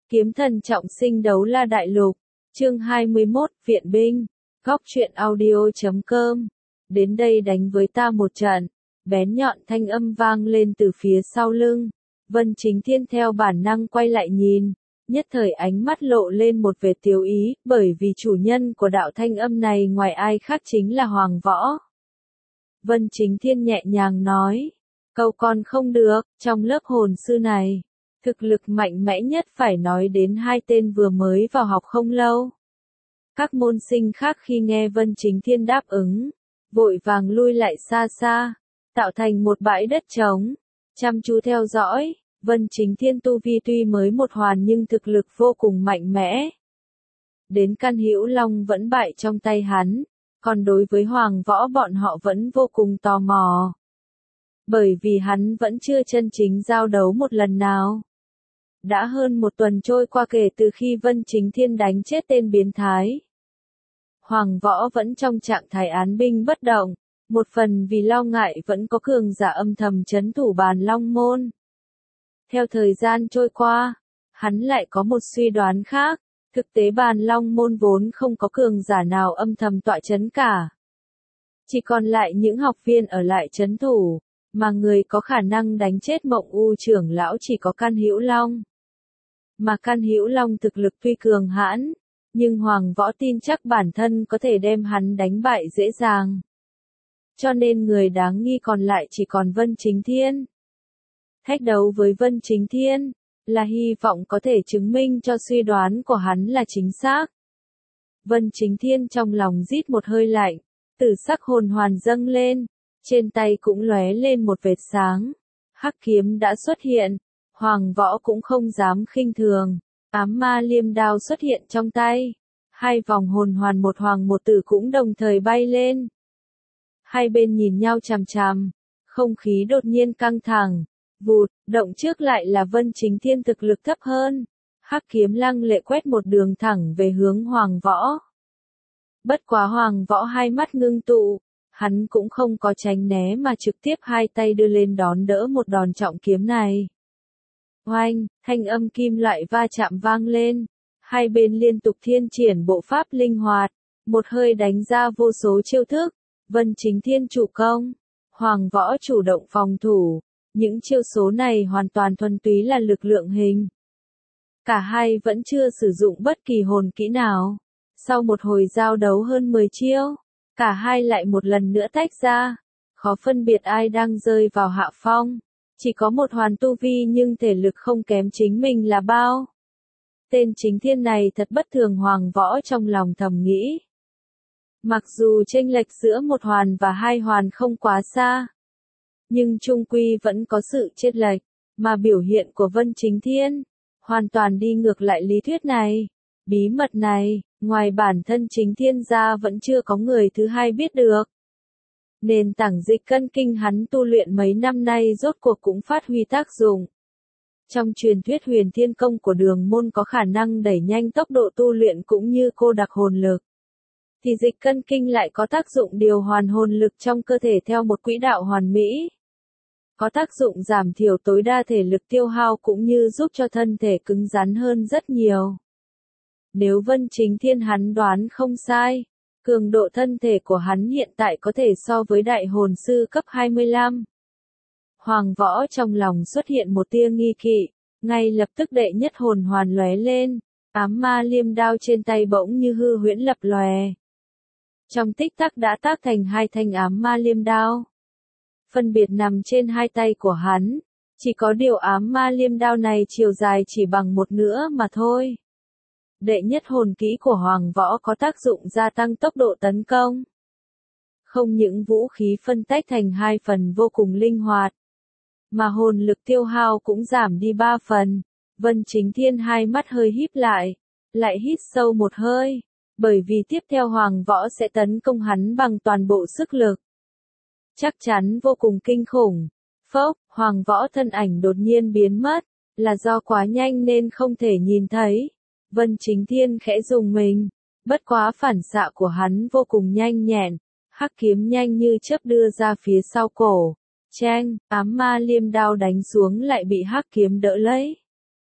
Kiếm thần trọng sinh đấu la đại lục, chương 21, viện binh, góc truyện audio.com. Đến đây đánh với ta một trận, bén nhọn thanh âm vang lên từ phía sau lưng. Vân Chính Thiên theo bản năng quay lại nhìn, nhất thời ánh mắt lộ lên một vệt tiêu ý, bởi vì chủ nhân của đạo thanh âm này ngoài ai khác chính là Hoàng Võ. Vân Chính Thiên nhẹ nhàng nói, câu còn không được, trong lớp hồn sư này, thực lực mạnh mẽ nhất phải nói đến hai tên vừa mới vào học không lâu. Các môn sinh khác khi nghe Vân Chính Thiên đáp ứng, vội vàng lui lại xa xa, tạo thành một bãi đất trống, chăm chú theo dõi. Vân Chính Thiên tu vi tuy mới một hoàn nhưng thực lực vô cùng mạnh mẽ. Đến Căn Hữu Long vẫn bại trong tay hắn, còn đối với Hoàng Võ bọn họ vẫn vô cùng tò mò. Bởi vì hắn vẫn chưa chân chính giao đấu một lần nào. Đã hơn một tuần trôi qua kể từ khi Vân Chính Thiên đánh chết tên biến thái. Hoàng Võ vẫn trong trạng thái án binh bất động, một phần vì lo ngại vẫn có cường giả âm thầm trấn thủ Bàn Long Môn. Theo thời gian trôi qua, hắn lại có một suy đoán khác, thực tế Bàn Long Môn vốn không có cường giả nào âm thầm tọa trấn cả. Chỉ còn lại những học viên ở lại trấn thủ, mà người có khả năng đánh chết Mộng U trưởng lão chỉ có Căn Hữu Long. Mà Căn Hữu Long thực lực tuy cường hãn, nhưng Hoàng Võ tin chắc bản thân có thể đem hắn đánh bại dễ dàng. Cho nên người đáng nghi còn lại chỉ còn Vân Chính Thiên. Thách đấu với Vân Chính Thiên, là hy vọng có thể chứng minh cho suy đoán của hắn là chính xác. Vân Chính Thiên trong lòng rít một hơi lạnh, tử sắc hồn hoàn dâng lên, trên tay cũng lóe lên một vệt sáng. Hắc kiếm đã xuất hiện, Hoàng Võ cũng không dám khinh thường, ám ma liêm đao xuất hiện trong tay. Hai vòng hồn hoàn một hoàng một tử cũng đồng thời bay lên. Hai bên nhìn nhau chằm chằm, không khí đột nhiên căng thẳng. Vụt, động trước lại là Vân Chính Thiên thực lực thấp hơn. Hắc kiếm lăng lệ quét một đường thẳng về hướng Hoàng Võ. Bất quá Hoàng Võ hai mắt ngưng tụ, hắn cũng không có tránh né mà trực tiếp hai tay đưa lên đón đỡ một đòn trọng kiếm này. Oanh, thanh âm kim loại va chạm vang lên, hai bên liên tục thiên triển bộ pháp linh hoạt, một hơi đánh ra vô số chiêu thức. Vân Chính Thiên chủ công, Hoàng Võ chủ động phòng thủ. Những chiêu số này hoàn toàn thuần túy là lực lượng hình. Cả hai vẫn chưa sử dụng bất kỳ hồn kỹ nào. Sau một hồi giao đấu hơn 10 chiêu, cả hai lại một lần nữa tách ra. Khó phân biệt ai đang rơi vào hạ phong. Chỉ có một hoàn tu vi nhưng thể lực không kém chính mình là bao. Tên Chính Thiên này thật bất thường, Hoàng Võ trong lòng thầm nghĩ. Mặc dù chênh lệch giữa một hoàn và hai hoàn không quá xa, nhưng chung quy vẫn có sự chênh lệch, mà biểu hiện của Vân Chính Thiên hoàn toàn đi ngược lại lý thuyết này. Bí mật này, ngoài bản thân Chính Thiên ra vẫn chưa có người thứ hai biết được. Nền tảng dịch cân kinh hắn tu luyện mấy năm nay rốt cuộc cũng phát huy tác dụng. Trong truyền thuyết Huyền Thiên Công của Đường Môn có khả năng đẩy nhanh tốc độ tu luyện cũng như cô đặc hồn lực, thì dịch cân kinh lại có tác dụng điều hoàn hồn lực trong cơ thể theo một quỹ đạo hoàn mỹ. Có tác dụng giảm thiểu tối đa thể lực tiêu hao cũng như giúp cho thân thể cứng rắn hơn rất nhiều. Nếu Vân Chính Thiên hắn đoán không sai, cường độ thân thể của hắn hiện tại có thể so với đại hồn sư cấp 25. Hoàng Võ trong lòng xuất hiện một tia nghi kỵ, ngay lập tức đệ nhất hồn hoàn lóe lên, ám ma liêm đao trên tay bỗng như hư huyễn lập lòe. Trong tích tắc đã tác thành hai thanh ám ma liêm đao. Phân biệt nằm trên hai tay của hắn, chỉ có điều ám ma liêm đao này chiều dài chỉ bằng một nửa mà thôi. Đệ nhất hồn kỹ của Hoàng Võ có tác dụng gia tăng tốc độ tấn công. Không những vũ khí phân tách thành hai phần vô cùng linh hoạt, mà hồn lực tiêu hao cũng giảm đi 3 phần. Vân Chính Thiên hai mắt hơi híp lại hít sâu một hơi, bởi vì tiếp theo Hoàng Võ sẽ tấn công hắn bằng toàn bộ sức lực. Chắc chắn vô cùng kinh khủng. Phốc, Hoàng Võ thân ảnh đột nhiên biến mất, là do quá nhanh nên không thể nhìn thấy. Vân Chính Thiên khẽ rùng mình, bất quá phản xạ của hắn vô cùng nhanh nhẹn, hắc kiếm nhanh như chớp đưa ra phía sau cổ. Cheng, ám ma liêm đao đánh xuống lại bị hắc kiếm đỡ lấy.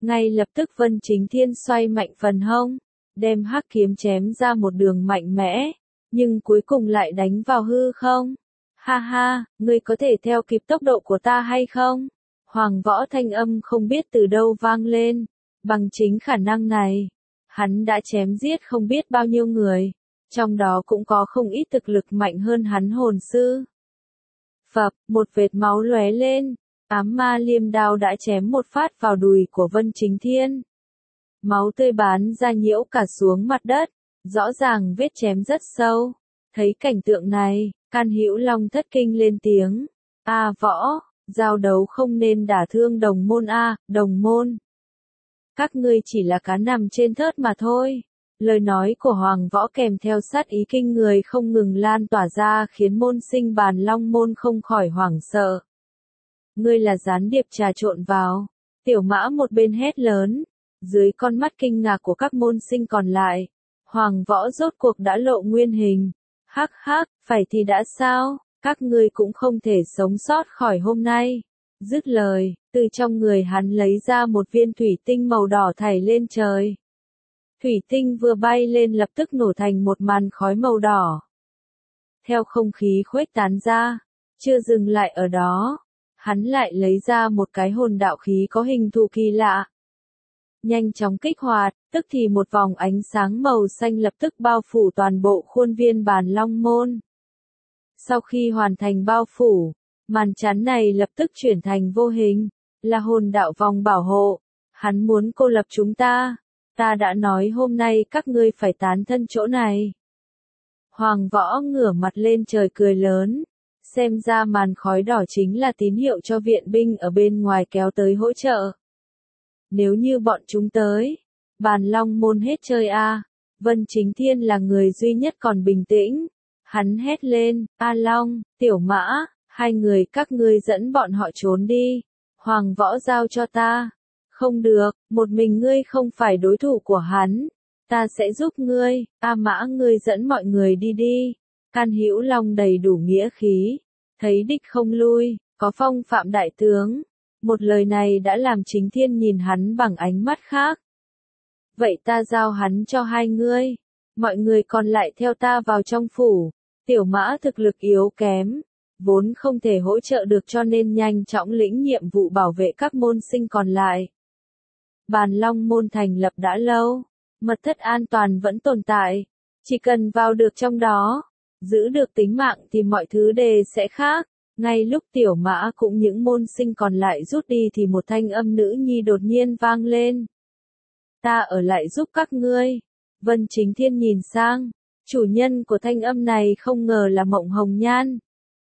Ngay lập tức Vân Chính Thiên xoay mạnh phần hông, đem hắc kiếm chém ra một đường mạnh mẽ, nhưng cuối cùng lại đánh vào hư không. Ha ha, ngươi có thể theo kịp tốc độ của ta hay không? Hoàng Võ thanh âm không biết từ đâu vang lên, bằng chính khả năng này, hắn đã chém giết không biết bao nhiêu người, trong đó cũng có không ít thực lực mạnh hơn hắn hồn sư. Phập, một vệt máu lóe lên, ám ma liêm đao đã chém một phát vào đùi của Vân Chính Thiên. Máu tươi bắn ra nhiễu cả xuống mặt đất, rõ ràng vết chém rất sâu. Thấy cảnh tượng này, Can Hữu Long thất kinh lên tiếng. Võ, giao đấu không nên đả thương đồng môn đồng môn. Các ngươi chỉ là cá nằm trên thớt mà thôi. Lời nói của Hoàng Võ kèm theo sát ý kinh người không ngừng lan tỏa ra khiến môn sinh Bàn Long môn không khỏi hoảng sợ. Ngươi là gián điệp trà trộn vào. Tiểu Mã một bên hét lớn. Dưới con mắt kinh ngạc của các môn sinh còn lại, Hoàng Võ rốt cuộc đã lộ nguyên hình. Hắc hắc, phải thì đã sao, các ngươi cũng không thể sống sót khỏi hôm nay. Dứt lời, từ trong người hắn lấy ra một viên thủy tinh màu đỏ thảy lên trời. Thủy tinh vừa bay lên lập tức nổ thành một màn khói màu đỏ. Theo không khí khuếch tán ra, chưa dừng lại ở đó, hắn lại lấy ra một cái hồn đạo khí có hình thù kỳ lạ. Nhanh chóng kích hoạt, tức thì một vòng ánh sáng màu xanh lập tức bao phủ toàn bộ khuôn viên Bàn Long môn. Sau khi hoàn thành bao phủ, màn chắn này lập tức chuyển thành vô hình, là hồn đạo vòng bảo hộ. Hắn muốn cô lập chúng ta. Ta đã nói hôm nay các ngươi phải tán thân chỗ này. Hoàng Võ ngửa mặt lên trời cười lớn. Xem ra màn khói đỏ chính là tín hiệu cho viện binh ở bên ngoài kéo tới hỗ trợ. Nếu như bọn chúng tới, Bàn Long môn hết chơi Vân Chính Thiên là người duy nhất còn bình tĩnh. Hắn hét lên, Long, Tiểu Mã, hai người các ngươi dẫn bọn họ trốn đi. Hoàng Võ giao cho ta. Không được, một mình ngươi không phải đối thủ của hắn. Ta sẽ giúp ngươi, Mã ngươi dẫn mọi người đi đi. Can Hữu Long đầy đủ nghĩa khí. Thấy địch không lui, có phong phạm đại tướng. Một lời này đã làm Chính Thiên nhìn hắn bằng ánh mắt khác. Vậy ta giao hắn cho hai ngươi. Mọi người còn lại theo ta vào trong phủ. Tiểu Mã thực lực yếu kém, vốn không thể hỗ trợ được cho nên nhanh chóng lĩnh nhiệm vụ bảo vệ các môn sinh còn lại. Bàn Long môn thành lập đã lâu, mật thất an toàn vẫn tồn tại. Chỉ cần vào được trong đó, giữ được tính mạng thì mọi thứ đều sẽ khác. Ngay lúc Tiểu Mã cũng những môn sinh còn lại rút đi thì một thanh âm nữ nhi đột nhiên vang lên. Ta ở lại giúp các ngươi. Vân Chính Thiên nhìn sang, chủ nhân của thanh âm này không ngờ là Mộng Hồng Nhan.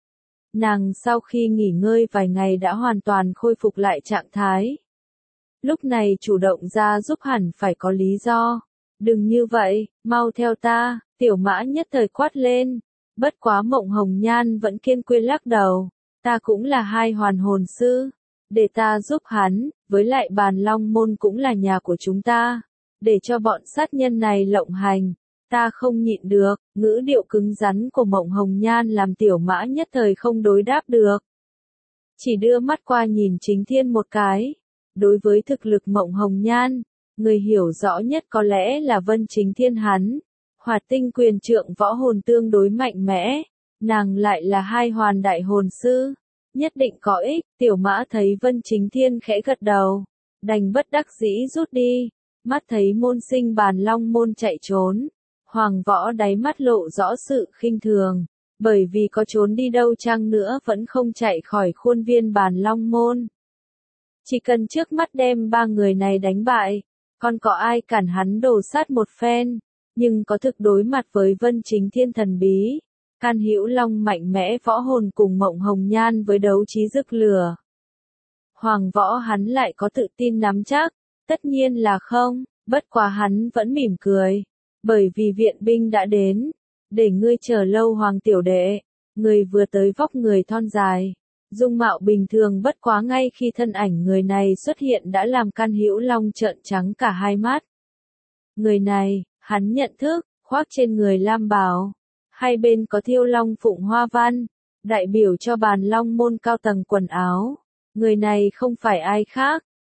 Nàng sau khi nghỉ ngơi vài ngày đã hoàn toàn khôi phục lại trạng thái. Lúc này chủ động ra giúp hẳn phải có lý do. Đừng như vậy, mau theo ta, Tiểu Mã nhất thời quát lên. Bất quá Mộng Hồng Nhan vẫn kiên quyết lắc đầu. Ta cũng là hai hoàn hồn sư. Để ta giúp hắn, với lại Bàn Long môn cũng là nhà của chúng ta. Để cho bọn sát nhân này lộng hành. Ta không nhịn được, ngữ điệu cứng rắn của Mộng Hồng Nhan làm Tiểu Mã nhất thời không đối đáp được. Chỉ đưa mắt qua nhìn Chính Thiên một cái. Đối với thực lực Mộng Hồng Nhan, người hiểu rõ nhất có lẽ là Vân Chính Thiên hắn. Hoạt tinh quyền trượng võ hồn tương đối mạnh mẽ, nàng lại là hai hoàn đại hồn sư, nhất định có ích. Tiểu Mã thấy Vân Chính Thiên khẽ gật đầu, đành bất đắc dĩ rút đi. Mắt thấy môn sinh Bàn Long môn chạy trốn, Hoàng Võ đáy mắt lộ rõ sự khinh thường, bởi vì có trốn đi đâu chăng nữa vẫn không chạy khỏi khuôn viên Bàn Long môn. Chỉ cần trước mắt đem ba người này đánh bại, còn có ai cản hắn đổ sát một phen. Nhưng có thực đối mặt với Vân Chính Thiên thần bí, Can Hữu Long mạnh mẽ võ hồn cùng Mộng Hồng Nhan với đấu trí rực lửa. Hoàng Võ hắn lại có tự tin nắm chắc, tất nhiên là không, bất quá hắn vẫn mỉm cười, bởi vì viện binh đã đến, để ngươi chờ lâu Hoàng tiểu đệ. Người vừa tới vóc người thon dài, dung mạo bình thường bất quá ngay khi thân ảnh người này xuất hiện đã làm Can Hữu Long trợn trắng cả hai mắt. Người này, hắn nhận thức, khoác trên người lam bào, hai bên có thiêu long phụng hoa văn, đại biểu cho Bàn Long môn cao tầng quần áo. Người này không phải ai khác,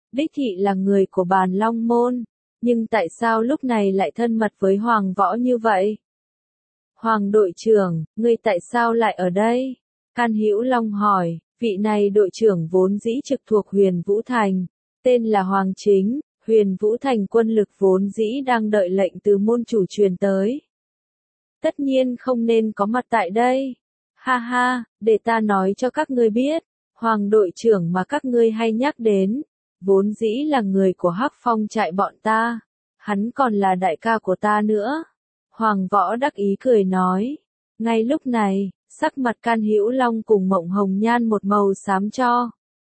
đích thị là người của Bàn Long Môn, nhưng tại sao lúc này lại thân mật với Hoàng Võ như vậy? Hoàng đội trưởng, ngươi tại sao lại ở đây? Can Hữu Long hỏi, vị này đội trưởng vốn dĩ trực thuộc Huyền Vũ Thành, tên là Hoàng Chính, Huyền Vũ Thành quân lực vốn dĩ đang đợi lệnh từ môn chủ truyền tới. Tất nhiên không nên có mặt tại đây. Ha ha, để ta nói cho các ngươi biết, Hoàng đội trưởng mà các ngươi hay nhắc đến, vốn dĩ là người của Hắc Phong trại bọn ta, hắn còn là đại ca của ta nữa. Hoàng Võ đắc ý cười nói. Ngay lúc này, sắc mặt Can Hữu Long cùng Mộng Hồng Nhan một màu xám cho.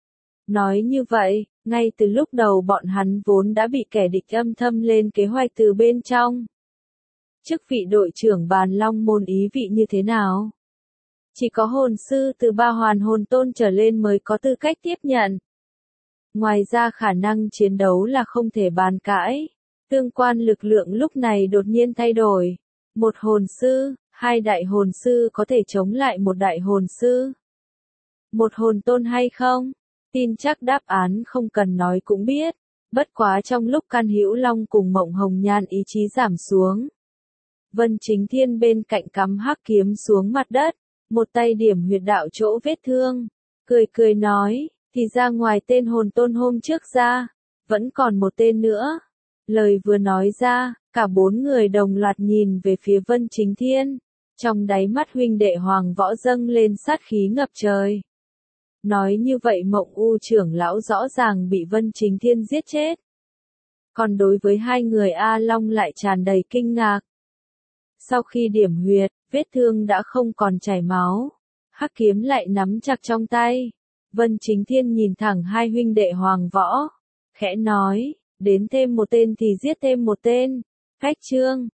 Nói như vậy, ngay từ lúc đầu bọn hắn vốn đã bị kẻ địch âm thầm lên kế hoạch từ bên trong. Chức vị đội trưởng Bàn Long Môn ý vị như thế nào? Chỉ có hồn sư từ 3 hoàn hồn tôn trở lên mới có tư cách tiếp nhận. Ngoài ra khả năng chiến đấu là không thể bàn cãi. Tương quan lực lượng lúc này đột nhiên thay đổi. Một hồn sư, 2 đại hồn sư có thể chống lại một đại hồn sư. Một hồn tôn hay không? Tin chắc đáp án không cần nói cũng biết. Bất quá trong lúc Can Hữu Long cùng Mộng Hồng Nhan ý chí giảm xuống. Vân Chính Thiên bên cạnh cắm hắc kiếm xuống mặt đất, một tay điểm huyệt đạo chỗ vết thương, cười cười nói, thì ra ngoài tên hồn tôn hôm trước ra, vẫn còn một tên nữa. Lời vừa nói ra, cả 4 người đồng loạt nhìn về phía Vân Chính Thiên, trong đáy mắt huynh đệ Hoàng Võ dâng lên sát khí ngập trời. Nói như vậy Mộng U trưởng lão rõ ràng bị Vân Chính Thiên giết chết. Còn đối với 2 người A Long lại tràn đầy kinh ngạc. Sau khi điểm huyệt, vết thương đã không còn chảy máu. Hắc kiếm lại nắm chặt trong tay. Vân Chính Thiên nhìn thẳng 2 huynh đệ Hoàng Võ. Khẽ nói, đến thêm một tên thì giết thêm một tên. Cách chương.